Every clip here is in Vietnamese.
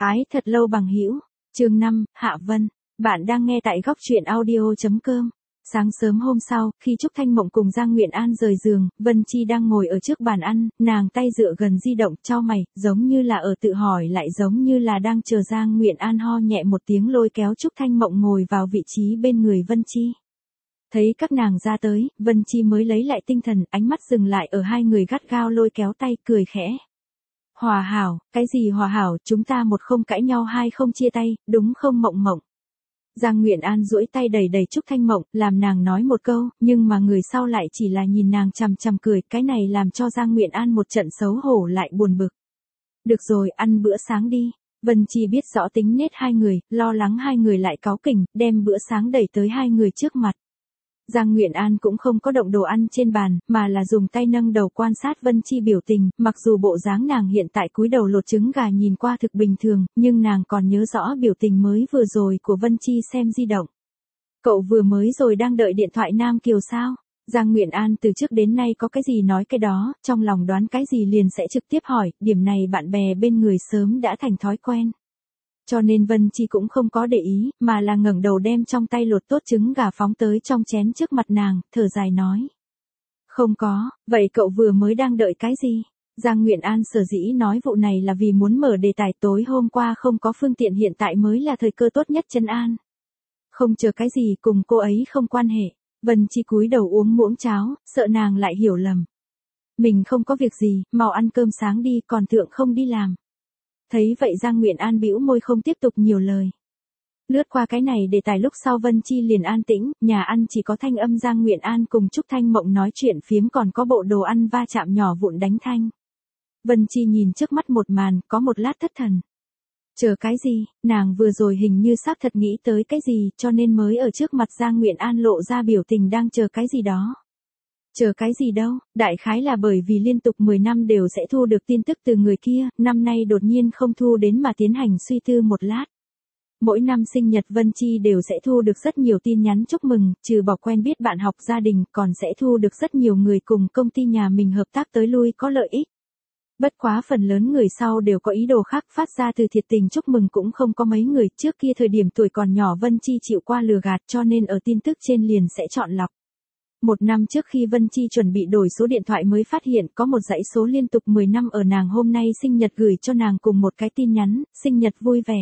Ái thật lâu bằng hữu, chương 5, Hạ Vân. Bạn đang nghe tại góc truyện audio.com. Sáng sớm hôm sau, khi Trúc Thanh Mộng cùng Giang Nguyện An rời giường, Vân Chi đang ngồi ở trước bàn ăn, nàng tay dựa gần di động, chau mày, giống như là ở tự hỏi lại giống như là đang chờ Giang Nguyện An ho nhẹ một tiếng lôi kéo Trúc Thanh Mộng ngồi vào vị trí bên người Vân Chi. Thấy các nàng ra tới, Vân Chi mới lấy lại tinh thần, ánh mắt dừng lại ở hai người gắt gao lôi kéo tay, cười khẽ. Hòa hảo, cái gì hòa hảo, chúng ta một không cãi nhau hai không chia tay, đúng không Mộng Mộng? Giang Nguyện An duỗi tay đẩy đẩy Trúc Thanh Mộng, làm nàng nói một câu, nhưng mà người sau lại chỉ là nhìn nàng chằm chằm cười, cái này làm cho Giang Nguyện An một trận xấu hổ lại buồn bực. Được rồi, ăn bữa sáng đi. Vân Chi biết rõ tính nết hai người, lo lắng hai người lại cáu kỉnh, đem bữa sáng đẩy tới hai người trước mặt. Giang Nguyện An cũng không có động đồ ăn trên bàn, mà là dùng tay nâng đầu quan sát Vân Chi biểu tình, mặc dù bộ dáng nàng hiện tại cúi đầu lột trứng gà nhìn qua thực bình thường, nhưng nàng còn nhớ rõ biểu tình mới vừa rồi của Vân Chi xem di động. Cậu vừa mới rồi đang đợi điện thoại Nam Kiều sao? Giang Nguyện An từ trước đến nay có cái gì nói cái đó, trong lòng đoán cái gì liền sẽ trực tiếp hỏi, điểm này bạn bè bên người sớm đã thành thói quen. Cho nên Vân Chi cũng không có để ý, mà là ngẩng đầu đem trong tay lột tốt trứng gà phóng tới trong chén trước mặt nàng, thở dài nói. Không có, vậy cậu vừa mới đang đợi cái gì? Giang Nguyện An sở dĩ nói vụ này là vì muốn mở đề tài tối hôm qua không có phương tiện hiện tại mới là thời cơ tốt nhất trấn an. Không chờ cái gì cùng cô ấy không quan hệ, Vân Chi cúi đầu uống muỗng cháo, sợ nàng lại hiểu lầm. Mình không có việc gì, mau ăn cơm sáng đi, còn thượng không đi làm. Thấy vậy Giang Nguyện An bĩu môi không tiếp tục nhiều lời. Lướt qua cái này đề tài lúc sau Vân Chi liền an tĩnh, nhà ăn chỉ có thanh âm Giang Nguyện An cùng Trúc Thanh Mộng nói chuyện phiếm còn có bộ đồ ăn va chạm nhỏ vụn đánh thanh. Vân Chi nhìn trước mắt một màn, có một lát thất thần. Chờ cái gì, nàng vừa rồi hình như xác thật nghĩ tới cái gì cho nên mới ở trước mặt Giang Nguyện An lộ ra biểu tình đang chờ cái gì đó. Chờ cái gì đâu, đại khái là bởi vì liên tục 10 năm đều sẽ thu được tin tức từ người kia, năm nay đột nhiên không thu đến mà tiến hành suy tư một lát. Mỗi năm sinh nhật Vân Chi đều sẽ thu được rất nhiều tin nhắn chúc mừng, trừ bỏ quen biết bạn học gia đình còn sẽ thu được rất nhiều người cùng công ty nhà mình hợp tác tới lui có lợi ích. Bất quá phần lớn người sau đều có ý đồ khác phát ra từ thiệt tình chúc mừng cũng không có mấy người, trước kia thời điểm tuổi còn nhỏ Vân Chi chịu qua lừa gạt cho nên ở tin tức trên liền sẽ chọn lọc. Một năm trước khi Vân Chi chuẩn bị đổi số điện thoại mới phát hiện có một dãy số liên tục 10 năm ở nàng hôm nay sinh nhật gửi cho nàng cùng một cái tin nhắn, sinh nhật vui vẻ.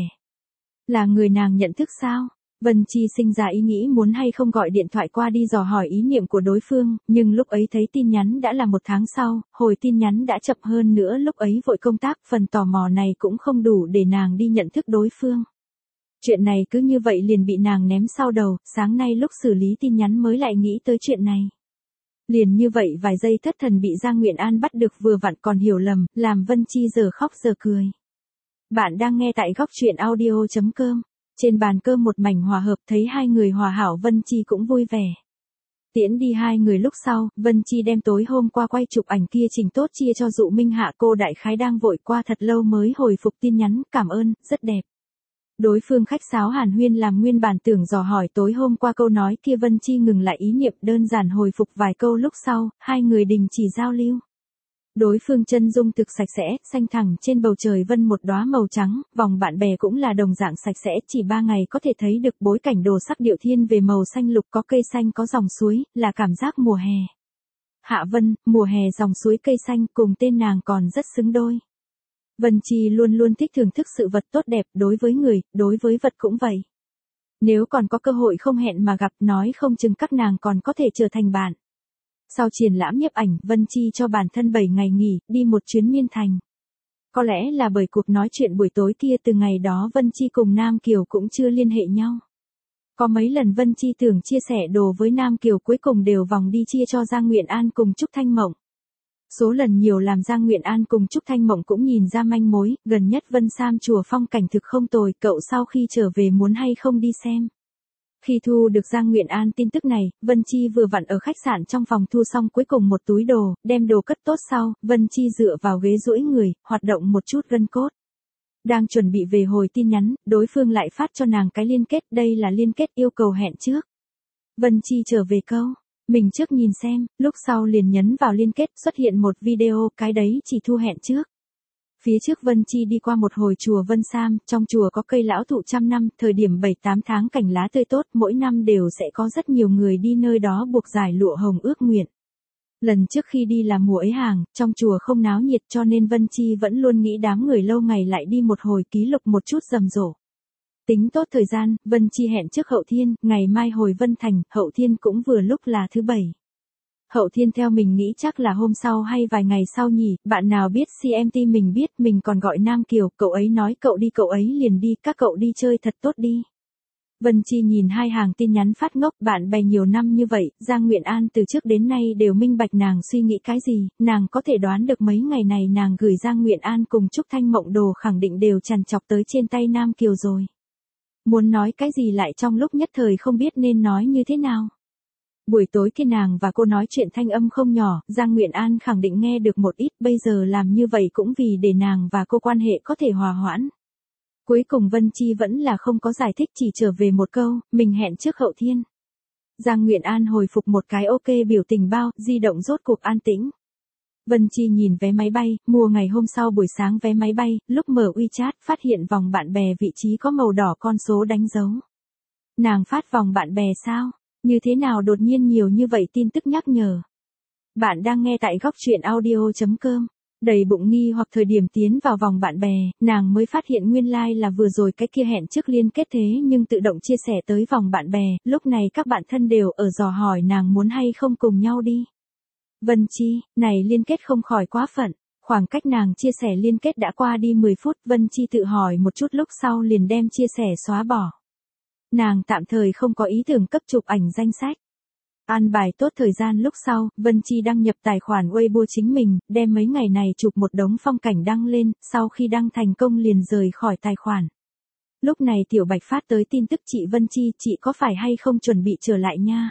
Là người nàng nhận thức sao? Vân Chi sinh ra ý nghĩ muốn hay không gọi điện thoại qua đi dò hỏi ý niệm của đối phương, nhưng lúc ấy thấy tin nhắn đã là 1 tháng sau, hồi tin nhắn đã chậm hơn nữa lúc ấy vội công tác, phần tò mò này cũng không đủ để nàng đi nhận thức đối phương. Chuyện này cứ như vậy liền bị nàng ném sau đầu, sáng nay lúc xử lý tin nhắn mới lại nghĩ tới chuyện này. Liền như vậy vài giây thất thần bị Giang Nguyện An bắt được vừa vặn còn hiểu lầm, làm Vân Chi giờ khóc giờ cười. Bạn đang nghe tại góc truyện audio.com. Trên bàn cơm một mảnh hòa hợp thấy hai người hòa hảo Vân Chi cũng vui vẻ. Tiễn đi hai người lúc sau, Vân Chi đem tối hôm qua quay chụp ảnh kia chỉnh tốt chia cho Dụ Minh Hạ, cô đại khái đang vội qua thật lâu mới hồi phục tin nhắn, cảm ơn, rất đẹp. Đối phương khách sáo hàn huyên làm nguyên bản tưởng dò hỏi tối hôm qua câu nói kia Vân Chi ngừng lại ý niệm đơn giản hồi phục vài câu lúc sau, hai người đình chỉ giao lưu. Đối phương chân dung thực sạch sẽ, xanh thẳng trên bầu trời vân một đóa màu trắng, vòng bạn bè cũng là đồng dạng sạch sẽ, chỉ 3 ngày có thể thấy được bối cảnh đồ sắc điệu thiên về màu xanh lục có cây xanh có dòng suối, là cảm giác mùa hè. Hạ Vân, mùa hè dòng suối cây xanh cùng tên nàng còn rất xứng đôi. Vân Chi luôn luôn thích thưởng thức sự vật tốt đẹp, đối với người, đối với vật cũng vậy. Nếu còn có cơ hội không hẹn mà gặp nói không chừng các nàng còn có thể trở thành bạn. Sau triển lãm nhiếp ảnh, Vân Chi cho bản thân 7 ngày nghỉ, đi một chuyến Miên Thành. Có lẽ là bởi cuộc nói chuyện buổi tối kia từ ngày đó Vân Chi cùng Nam Kiều cũng chưa liên hệ nhau. Có mấy lần Vân Chi tưởng chia sẻ đồ với Nam Kiều cuối cùng đều vòng đi chia cho Giang Nguyện An cùng Trúc Thanh Mộng. Số lần nhiều làm Giang Nguyện An cùng Trúc Thanh Mộng cũng nhìn ra manh mối, gần nhất Vân Sam chùa phong cảnh thực không tồi, cậu sau khi trở về muốn hay không đi xem. Khi thu được Giang Nguyện An tin tức này, Vân Chi vừa vặn ở khách sạn trong phòng thu xong cuối cùng một túi đồ, đem đồ cất tốt sau, Vân Chi dựa vào ghế duỗi người, hoạt động một chút gân cốt. Đang chuẩn bị về hồi tin nhắn, đối phương lại phát cho nàng cái liên kết, đây là liên kết yêu cầu hẹn trước. Vân Chi trở về câu, mình trước nhìn xem, lúc sau liền nhấn vào liên kết xuất hiện một video, cái đấy chỉ thu hẹn trước. Phía trước Vân Chi đi qua một hồi chùa Vân Sam, trong chùa có cây lão thụ trăm năm, thời điểm 7-8 tháng cảnh lá tươi tốt, mỗi năm đều sẽ có rất nhiều người đi nơi đó buộc giải lụa hồng ước nguyện. Lần trước khi đi là mùa ấy hàng, trong chùa không náo nhiệt cho nên Vân Chi vẫn luôn nghĩ đám người lâu ngày lại đi một hồi ký lục một chút rầm rộ. Tính tốt thời gian, Vân Chi hẹn trước Hậu Thiên, ngày mai hồi Vân Thành, Hậu Thiên cũng vừa lúc là thứ Bảy. Hậu Thiên theo mình nghĩ chắc là hôm sau hay vài ngày sau nhỉ, bạn nào biết CMT mình biết, mình còn gọi Nam Kiều, cậu ấy nói cậu đi cậu ấy liền đi, các cậu đi chơi thật tốt đi. Vân Chi nhìn hai hàng tin nhắn phát ngốc, bạn bè nhiều năm như vậy, Giang Nguyện An từ trước đến nay đều minh bạch nàng suy nghĩ cái gì, nàng có thể đoán được mấy ngày này nàng gửi Giang Nguyện An cùng Trúc Thanh Mộng đồ khẳng định đều trằn trọc tới trên tay Nam Kiều rồi. Muốn nói cái gì lại trong lúc nhất thời không biết nên nói như thế nào. Buổi tối kia nàng và cô nói chuyện thanh âm không nhỏ, Giang Nguyện An khẳng định nghe được một ít, bây giờ làm như vậy cũng vì để nàng và cô quan hệ có thể hòa hoãn. Cuối cùng Vân Chi vẫn là không có giải thích, chỉ trở về một câu, mình hẹn trước Hậu Thiên. Giang Nguyện An hồi phục một cái ok biểu tình bao, di động rốt cuộc an tĩnh. Vân Chi nhìn vé máy bay, mua ngày hôm sau buổi sáng vé máy bay, lúc mở WeChat phát hiện vòng bạn bè vị trí có màu đỏ con số đánh dấu. Nàng phát vòng bạn bè sao? Như thế nào đột nhiên nhiều như vậy tin tức nhắc nhở? Bạn đang nghe tại góc truyện audio.com. Đầy bụng nghi hoặc thời điểm tiến vào vòng bạn bè, nàng mới phát hiện nguyên lai là vừa rồi cái kia hẹn trước liên kết thế nhưng tự động chia sẻ tới vòng bạn bè, lúc này các bạn thân đều ở dò hỏi nàng muốn hay không cùng nhau đi. Vân Chi, này liên kết không khỏi quá phận, khoảng cách nàng chia sẻ liên kết đã qua đi 10 phút, Vân Chi tự hỏi một chút lúc sau liền đem chia sẻ xóa bỏ. Nàng tạm thời không có ý tưởng cấp chụp ảnh danh sách. An bài tốt thời gian lúc sau, Vân Chi đăng nhập tài khoản Weibo chính mình, đem mấy ngày này chụp một đống phong cảnh đăng lên, sau khi đăng thành công liền rời khỏi tài khoản. Lúc này Tiểu Bạch phát tới tin tức chị Vân Chi, chị có phải hay không chuẩn bị trở lại nha?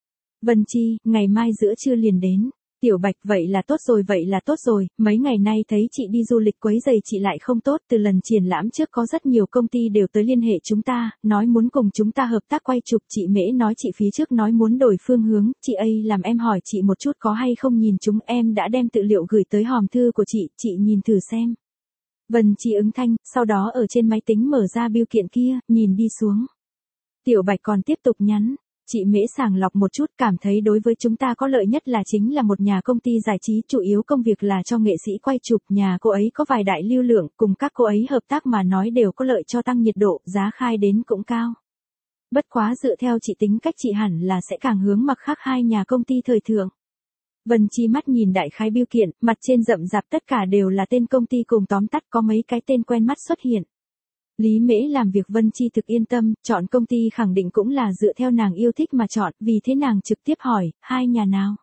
Vân Chi, ngày mai giữa trưa liền đến. Tiểu Bạch, vậy là tốt rồi, mấy ngày nay thấy chị đi du lịch quấy giày chị lại không tốt, từ lần triển lãm trước có rất nhiều công ty đều tới liên hệ chúng ta, nói muốn cùng chúng ta hợp tác quay chụp, chị Mễ nói chị phía trước nói muốn đổi phương hướng, chị ấy làm em hỏi chị một chút có hay không nhìn chúng, em đã đem tư liệu gửi tới hòm thư của chị nhìn thử xem. Vân Chi ứng thanh, sau đó ở trên máy tính mở ra bưu kiện kia, nhìn đi xuống. Tiểu Bạch còn tiếp tục nhắn. Chị Mễ sàng lọc một chút, cảm thấy đối với chúng ta có lợi nhất là chính là một nhà công ty giải trí, chủ yếu công việc là cho nghệ sĩ quay chụp, nhà cô ấy có vài đại lưu lượng, cùng các cô ấy hợp tác mà nói đều có lợi cho tăng nhiệt độ, giá khai đến cũng cao. Bất quá dựa theo chị tính cách chị hẳn là sẽ càng hướng mặt khác hai nhà công ty thời thượng. Vân Chi mắt nhìn đại khái bưu kiện, mặt trên rậm rạp tất cả đều là tên công ty cùng tóm tắt có mấy cái tên quen mắt xuất hiện. Lý Mễ làm việc Vân Chi thực yên tâm, chọn công ty khẳng định cũng là dựa theo nàng yêu thích mà chọn, vì thế nàng trực tiếp hỏi, hai nhà nào?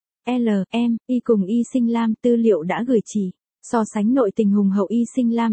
Y cùng Y Sinh Lam, tư liệu đã gửi chỉ, so sánh nội tình hùng hậu Y Sinh Lam,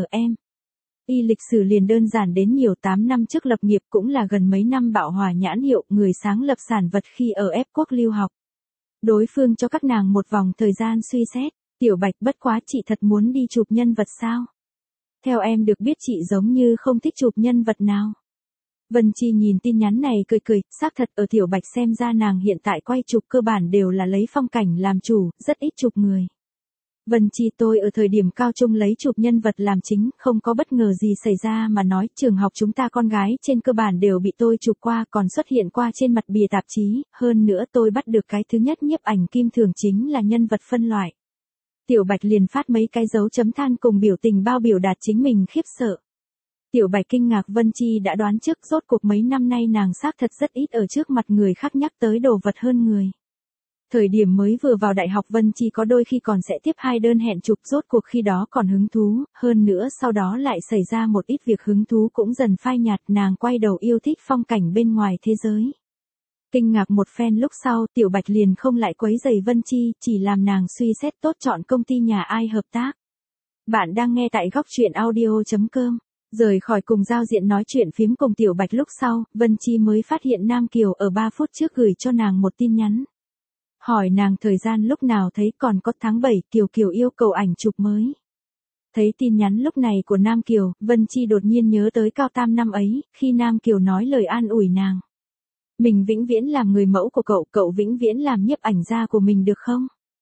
Y lịch sử liền đơn giản đến nhiều, 8 năm trước lập nghiệp cũng là gần mấy năm bạo hòa nhãn hiệu, người sáng lập sản vật khi ở Ép Quốc lưu học. Đối phương cho các nàng một vòng thời gian suy xét, Tiểu Bạch, bất quá chị thật muốn đi chụp nhân vật sao? Theo em được biết chị giống như không thích chụp nhân vật nào. Vân Chi nhìn tin nhắn này cười, xác thật ở Tiểu Bạch xem ra nàng hiện tại quay chụp cơ bản đều là lấy phong cảnh làm chủ, rất ít chụp người. Vân Chi, tôi ở thời điểm cao trung lấy chụp nhân vật làm chính, không có bất ngờ gì xảy ra mà nói, trường học chúng ta con gái trên cơ bản đều bị tôi chụp qua, còn xuất hiện qua trên mặt bìa tạp chí, hơn nữa tôi bắt được cái thứ nhất nhiếp ảnh kim thường chính là nhân vật phân loại. Tiểu Bạch liền phát mấy cái dấu chấm than cùng biểu tình bao biểu đạt chính mình khiếp sợ. Tiểu Bạch kinh ngạc, Vân Chi đã đoán trước, rốt cuộc mấy năm nay nàng xác thật rất ít ở trước mặt người khác nhắc tới đồ vật hơn người. Thời điểm mới vừa vào đại học Vân Chi có đôi khi còn sẽ tiếp 2 đơn hẹn chụp, rốt cuộc khi đó còn hứng thú, hơn nữa sau đó lại xảy ra một ít việc hứng thú cũng dần phai nhạt, nàng quay đầu yêu thích phong cảnh bên ngoài thế giới. Kinh ngạc một phen lúc sau, Tiểu Bạch liền không lại quấy rầy Vân Chi, chỉ làm nàng suy xét tốt chọn công ty nhà ai hợp tác. Bạn đang nghe tại góc truyện audio.com. Rời khỏi cùng giao diện nói chuyện phím cùng Tiểu Bạch lúc sau, Vân Chi mới phát hiện Nam Kiều ở 3 phút trước gửi cho nàng một tin nhắn. Hỏi nàng thời gian lúc nào thấy, còn có tháng 7, Kiều yêu cầu ảnh chụp mới. Thấy tin nhắn lúc này của Nam Kiều, Vân Chi đột nhiên nhớ tới Cao Tam năm ấy, khi Nam Kiều nói lời an ủi nàng. Mình vĩnh viễn làm người mẫu của cậu vĩnh viễn làm nhiếp ảnh gia của mình được không?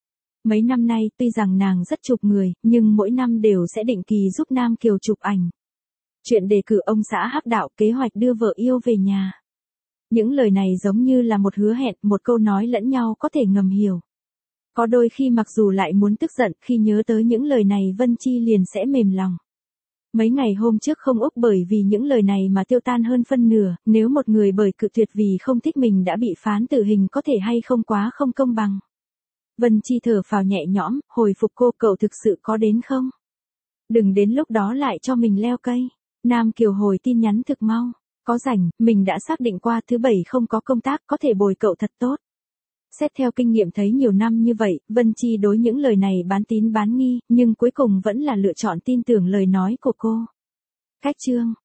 Mấy năm nay tuy rằng nàng rất chụp người, nhưng mỗi năm đều sẽ định kỳ giúp Nam Kiều chụp ảnh. Chuyện đề cử ông xã hắc đạo, kế hoạch đưa vợ yêu về nhà. Những lời này giống như là một hứa hẹn, một câu nói lẫn nhau có thể ngầm hiểu. Có đôi khi mặc dù lại muốn tức giận, khi nhớ tới những lời này Vân Chi liền sẽ mềm lòng. Mấy ngày hôm trước không úc bởi vì những lời này mà tiêu tan hơn phân nửa, nếu một người bởi cự tuyệt vì không thích mình đã bị phán tử hình có thể hay không quá không công bằng. Vân Chi thở phào nhẹ nhõm, hồi phục cô, cậu thực sự có đến không? Đừng đến lúc đó lại cho mình leo cây. Nam Kiều hồi tin nhắn thực mau. Có rảnh, mình đã xác định qua thứ bảy không có công tác, có thể bồi cậu thật tốt. Xét theo kinh nghiệm thấy nhiều năm như vậy, Vân Chi đối những lời này bán tín bán nghi, nhưng cuối cùng vẫn là lựa chọn tin tưởng lời nói của cô. Cách chương